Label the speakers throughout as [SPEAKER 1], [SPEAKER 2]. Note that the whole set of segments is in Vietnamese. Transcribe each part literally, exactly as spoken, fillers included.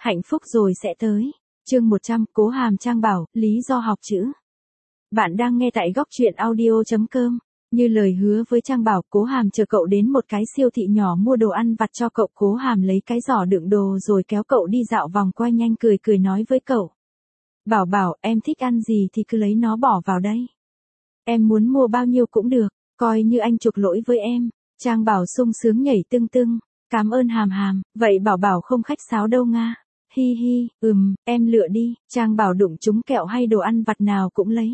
[SPEAKER 1] Hạnh phúc rồi sẽ tới. Chương một trăm, Cố Hàm Trang bảo, lý do học chữ. Bạn đang nghe tại góc truyện audio chấm com. Như lời hứa với Trang Bảo, Cố Hàm chờ cậu đến một cái siêu thị nhỏ mua đồ ăn vặt cho cậu. Cố Hàm lấy cái giỏ đựng đồ rồi kéo cậu đi dạo vòng quanh, nhanh cười cười nói với cậu. Bảo Bảo, em thích ăn gì thì cứ lấy nó bỏ vào đây. Em muốn mua bao nhiêu cũng được, coi như anh chuộc lỗi với em. Trang Bảo sung sướng nhảy tưng tưng. Cảm ơn Hàm Hàm, vậy Bảo Bảo không khách sáo đâu nga. Hi hi, ừm, em lựa đi. Trang Bảo đụng trúng kẹo hay đồ ăn vặt nào cũng lấy.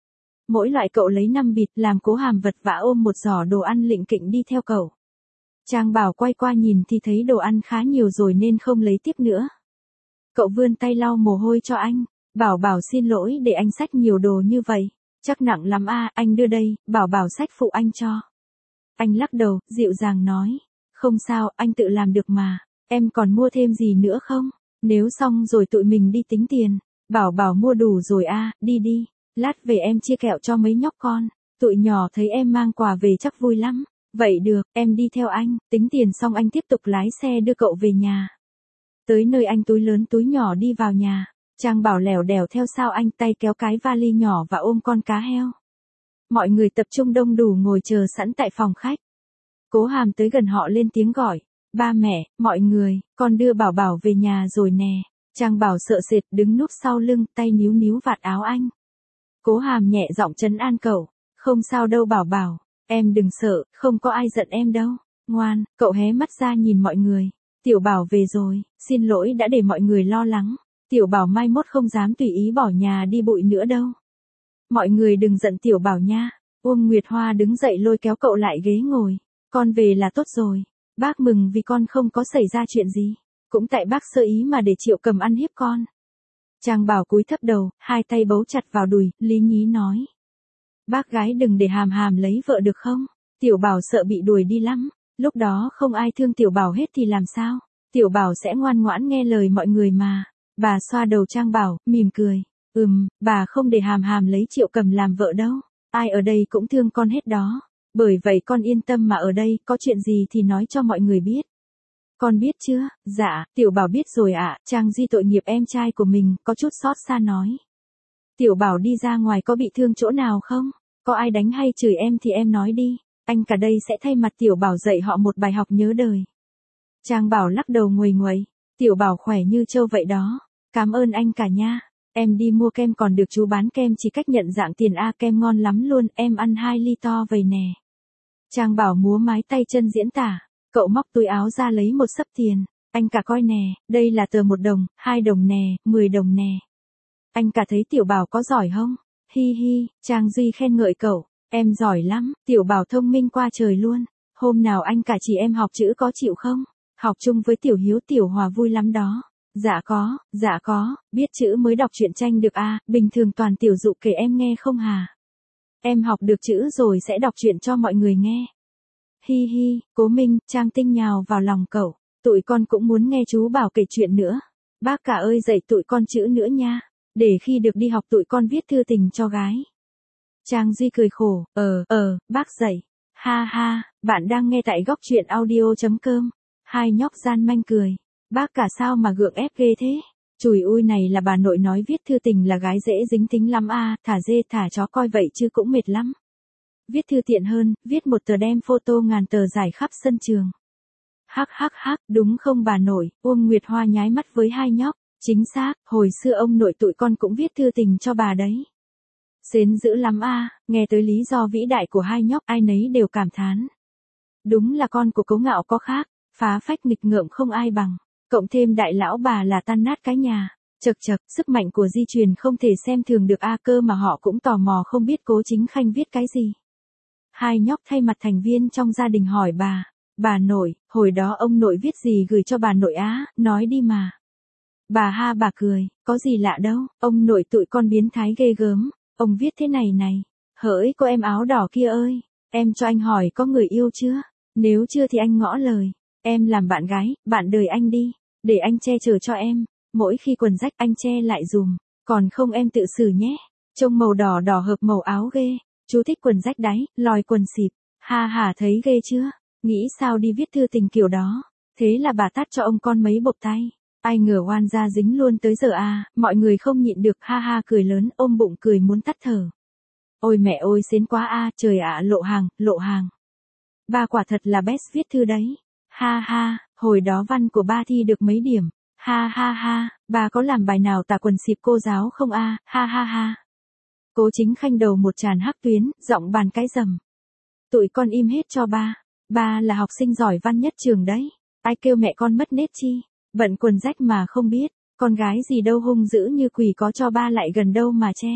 [SPEAKER 1] Mỗi loại cậu lấy năm bịt, làm Cố Hàm vật vã ôm một giỏ đồ ăn lỉnh kỉnh đi theo cậu. Trang Bảo quay qua nhìn thì thấy đồ ăn khá nhiều rồi nên không lấy tiếp nữa. Cậu vươn tay lau mồ hôi cho anh. Bảo Bảo xin lỗi để anh xách nhiều đồ như vậy. Chắc nặng lắm à, anh đưa đây. Bảo Bảo xách phụ anh cho. Anh lắc đầu, dịu dàng nói. Không sao, anh tự làm được mà. Em còn mua thêm gì nữa không? Nếu xong rồi tụi mình đi tính tiền. Bảo Bảo mua đủ rồi à, đi đi. Lát về em chia kẹo cho mấy nhóc con. Tụi nhỏ thấy em mang quà về chắc vui lắm. Vậy được, em đi theo anh. Tính tiền xong anh tiếp tục lái xe đưa cậu về nhà. Tới nơi anh túi lớn túi nhỏ đi vào nhà. Trang Bảo lèo đèo theo sau anh, tay kéo cái vali nhỏ và ôm con cá heo. Mọi người tập trung đông đủ ngồi chờ sẵn tại phòng khách. Cố Hàm tới gần họ lên tiếng gọi. Ba mẹ, mọi người, con đưa Bảo Bảo về nhà rồi nè. Trang Bảo sợ sệt đứng núp sau lưng, tay níu níu vạt áo anh. Cố Hàm nhẹ giọng trấn an cậu. Không sao đâu Bảo Bảo, em đừng sợ, không có ai giận em đâu. Ngoan, cậu hé mắt ra nhìn mọi người. Tiểu Bảo về rồi, xin lỗi đã để mọi người lo lắng. Tiểu Bảo mai mốt không dám tùy ý bỏ nhà đi bụi nữa đâu. Mọi người đừng giận Tiểu Bảo nha. Uông Nguyệt Hoa đứng dậy lôi kéo cậu lại ghế ngồi. Con về là tốt rồi. Bác mừng vì con không có xảy ra chuyện gì. Cũng tại bác sơ ý mà để Triệu Cầm ăn hiếp con. Trang Bảo cúi thấp đầu, hai tay bấu chặt vào đùi, lý nhí nói. Bác gái đừng để Hàm Hàm lấy vợ được không? Tiểu Bảo sợ bị đuổi đi lắm. Lúc đó không ai thương Tiểu Bảo hết thì làm sao? Tiểu Bảo sẽ ngoan ngoãn nghe lời mọi người mà. Bà xoa đầu Trang Bảo, mỉm cười. Ừm, bà không để Hàm Hàm lấy Triệu Cầm làm vợ đâu. Ai ở đây cũng thương con hết đó. Bởi vậy con yên tâm mà ở đây, có chuyện gì thì nói cho mọi người biết. Con biết chưa? Dạ, Tiểu Bảo biết rồi ạ. À. Trang Di tội nghiệp em trai của mình, có chút xót xa nói. Tiểu Bảo đi ra ngoài có bị thương chỗ nào không? Có ai đánh hay chửi em thì em nói đi. Anh cả đây sẽ thay mặt Tiểu Bảo dạy họ một bài học nhớ đời. Trang Bảo lắc đầu nguầy nguầy. Tiểu Bảo khỏe như trâu vậy đó. Cảm ơn anh cả nha. Em đi mua kem còn được chú bán kem chỉ cách nhận dạng tiền a, kem ngon lắm luôn, em ăn hai ly to vậy nè. Trang Bảo múa mái tay chân diễn tả. Cậu móc túi áo ra lấy một xấp tiền. Anh cả coi nè, đây là tờ một đồng, hai đồng nè, mười đồng nè. Anh cả thấy Tiểu Bảo có giỏi không? Hi hi, Trang Duy khen ngợi cậu. Em giỏi lắm, Tiểu Bảo thông minh qua trời luôn. Hôm nào anh cả chỉ em học chữ có chịu không? Học chung với Tiểu Hiếu Tiểu Hòa vui lắm đó. Dạ có, dạ có, biết chữ mới đọc truyện tranh được à, bình thường toàn Tiểu Dụ kể em nghe không hà? Em học được chữ rồi sẽ đọc truyện cho mọi người nghe. Hi hi, Cố Minh, Trang Tinh nhào vào lòng cậu. Tụi con cũng muốn nghe chú Bảo kể chuyện nữa. Bác cả ơi dạy tụi con chữ nữa nha. Để khi được đi học tụi con viết thư tình cho gái. Trang Duy cười khổ, ờ, ờ, bác dạy. Ha ha, bạn đang nghe tại góc truyện audio chấm com. Hai nhóc gian manh cười. Bác cả sao mà gượng ép ghê thế? Chùi ui này là bà nội nói viết thư tình là gái dễ dính tính lắm à, thả dê thả chó coi vậy chứ cũng mệt lắm. Viết thư tiện hơn, viết một tờ đem photo ngàn tờ giải khắp sân trường. Hắc hắc hắc, đúng không bà nội? Uông Nguyệt Hoa nháy mắt với hai nhóc. Chính xác, hồi xưa ông nội tụi con cũng viết thư tình cho bà đấy. Xến dữ lắm à, nghe tới lý do vĩ đại của hai nhóc ai nấy đều cảm thán. Đúng là con của Cố Ngạo có khác, phá phách nghịch ngợm không ai bằng. Cộng thêm đại lão bà là tan nát cái nhà. Chật chật, sức mạnh của di truyền không thể xem thường được a, cơ mà họ cũng tò mò không biết Cố Chính Khanh viết cái gì. Hai nhóc thay mặt thành viên trong gia đình hỏi bà. Bà nội, hồi đó ông nội viết gì gửi cho bà nội á, nói đi mà. Bà ha bà cười, có gì lạ đâu, ông nội tụi con biến thái ghê gớm. Ông viết thế này này. Hỡi cô em áo đỏ kia ơi, em cho anh hỏi có người yêu chưa? Nếu chưa thì anh ngỏ lời. Em làm bạn gái, bạn đời anh đi. Để anh che chở cho em. Mỗi khi quần rách anh che lại dùm. Còn không em tự xử nhé. Trông màu đỏ đỏ hợp màu áo ghê. Chú thích quần rách đáy, lòi quần xịp. Ha ha thấy ghê chưa? Nghĩ sao đi viết thư tình kiểu đó. Thế là bà tát cho ông con mấy bộp tay. Ai ngờ oan gia dính luôn tới giờ a, mọi người không nhịn được ha ha cười lớn ôm bụng cười muốn tắt thở. Ôi mẹ ơi xến quá a, trời ạ lộ hàng, lộ hàng. Ba quả thật là best viết thư đấy. Ha ha, hồi đó văn của ba thi được mấy điểm. Ha ha ha, ba có làm bài nào tả quần xịp cô giáo không a, ha ha ha. Cố Chính Khanh đầu một tràn hắc tuyến, giọng bàn cái rầm. Tụi con im hết cho ba. Ba là học sinh giỏi văn nhất trường đấy. Ai kêu mẹ con mất nết chi. Bận quần rách mà không biết. Con gái gì đâu hung dữ như quỷ có cho ba lại gần đâu mà che.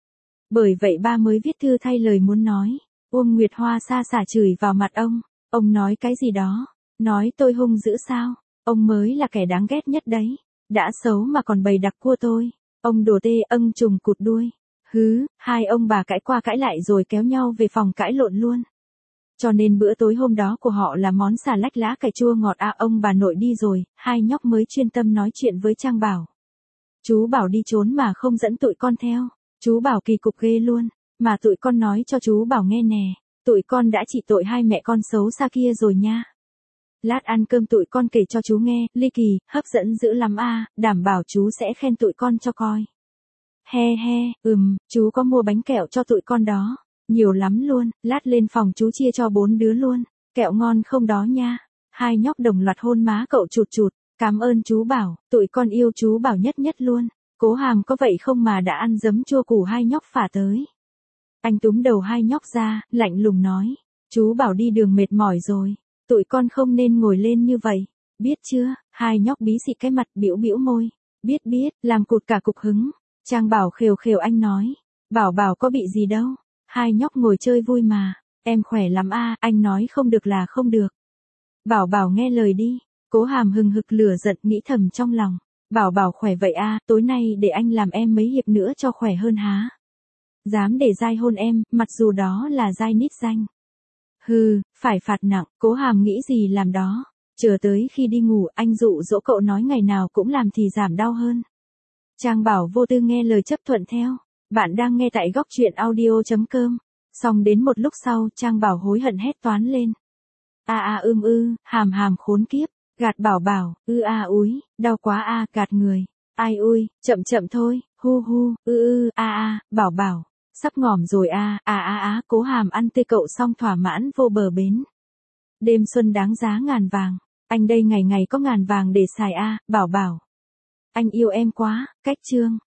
[SPEAKER 1] Bởi vậy ba mới viết thư thay lời muốn nói. Uông Nguyệt Hoa xa xả chửi vào mặt ông. Ông nói cái gì đó. Nói tôi hung dữ sao. Ông mới là kẻ đáng ghét nhất đấy. Đã xấu mà còn bày đặc cua tôi. Ông đồ tê âng trùng cụt đuôi. Hứ, hai ông bà cãi qua cãi lại rồi kéo nhau về phòng cãi lộn luôn. Cho nên bữa tối hôm đó của họ là món xà lách lá cải chua ngọt à ông bà nội đi rồi, hai nhóc mới chuyên tâm nói chuyện với Trang Bảo. Chú bảo đi trốn mà không dẫn tụi con theo, chú bảo kỳ cục ghê luôn, mà tụi con nói cho chú bảo nghe nè, tụi con đã trị tội hai mẹ con xấu xa kia rồi nha. Lát ăn cơm tụi con kể cho chú nghe, ly kỳ, hấp dẫn dữ lắm à, đảm bảo chú sẽ khen tụi con cho coi. He he, ừm, chú có mua bánh kẹo cho tụi con đó. Nhiều lắm luôn, lát lên phòng chú chia cho bốn đứa luôn. Kẹo ngon không đó nha. Hai nhóc đồng loạt hôn má cậu chụt chụt. Cảm ơn chú Bảo, tụi con yêu chú Bảo nhất nhất luôn. Cố Hàm có vậy không mà đã ăn giấm chua củ hai nhóc phả tới. Anh túm đầu hai nhóc ra, lạnh lùng nói. Chú Bảo đi đường mệt mỏi rồi. Tụi con không nên ngồi lên như vậy. Biết chưa, hai nhóc bí xị cái mặt bĩu bĩu môi. Biết biết, làm cụt cả cục hứng. Trang Bảo khều khều anh nói. Bảo Bảo có bị gì đâu. Hai nhóc ngồi chơi vui mà, em khỏe lắm a, anh nói không được là không được. Bảo Bảo nghe lời đi, Cố Hàm hừng hực lửa giận nghĩ thầm trong lòng. Bảo Bảo khỏe vậy a, tối nay để anh làm em mấy hiệp nữa cho khỏe hơn há. Dám để dai hôn em, mặc dù đó là dai nít danh. Hừ, phải phạt nặng, Cố Hàm nghĩ gì làm đó. Chờ tới khi đi ngủ anh dụ dỗ cậu nói ngày nào cũng làm thì giảm đau hơn. Trang Bảo vô tư nghe lời chấp thuận theo. Bạn đang nghe tại góc truyện audio chấm com. Xong đến một lúc sau, Trang Bảo hối hận hét toán lên. A a ưm ư, hàm hàm khốn kiếp, gạt Bảo Bảo, ư a úi, đau quá a, gạt người. Ai ui, chậm chậm thôi, hu hu, ư ư, a a, Bảo Bảo, sắp ngỏm rồi a, a a á, Cố Hàm ăn tê cậu xong thỏa mãn vô bờ bến. Đêm xuân đáng giá ngàn vàng, anh đây ngày ngày có ngàn vàng để xài a, Bảo Bảo. Anh yêu em quá, cách chương.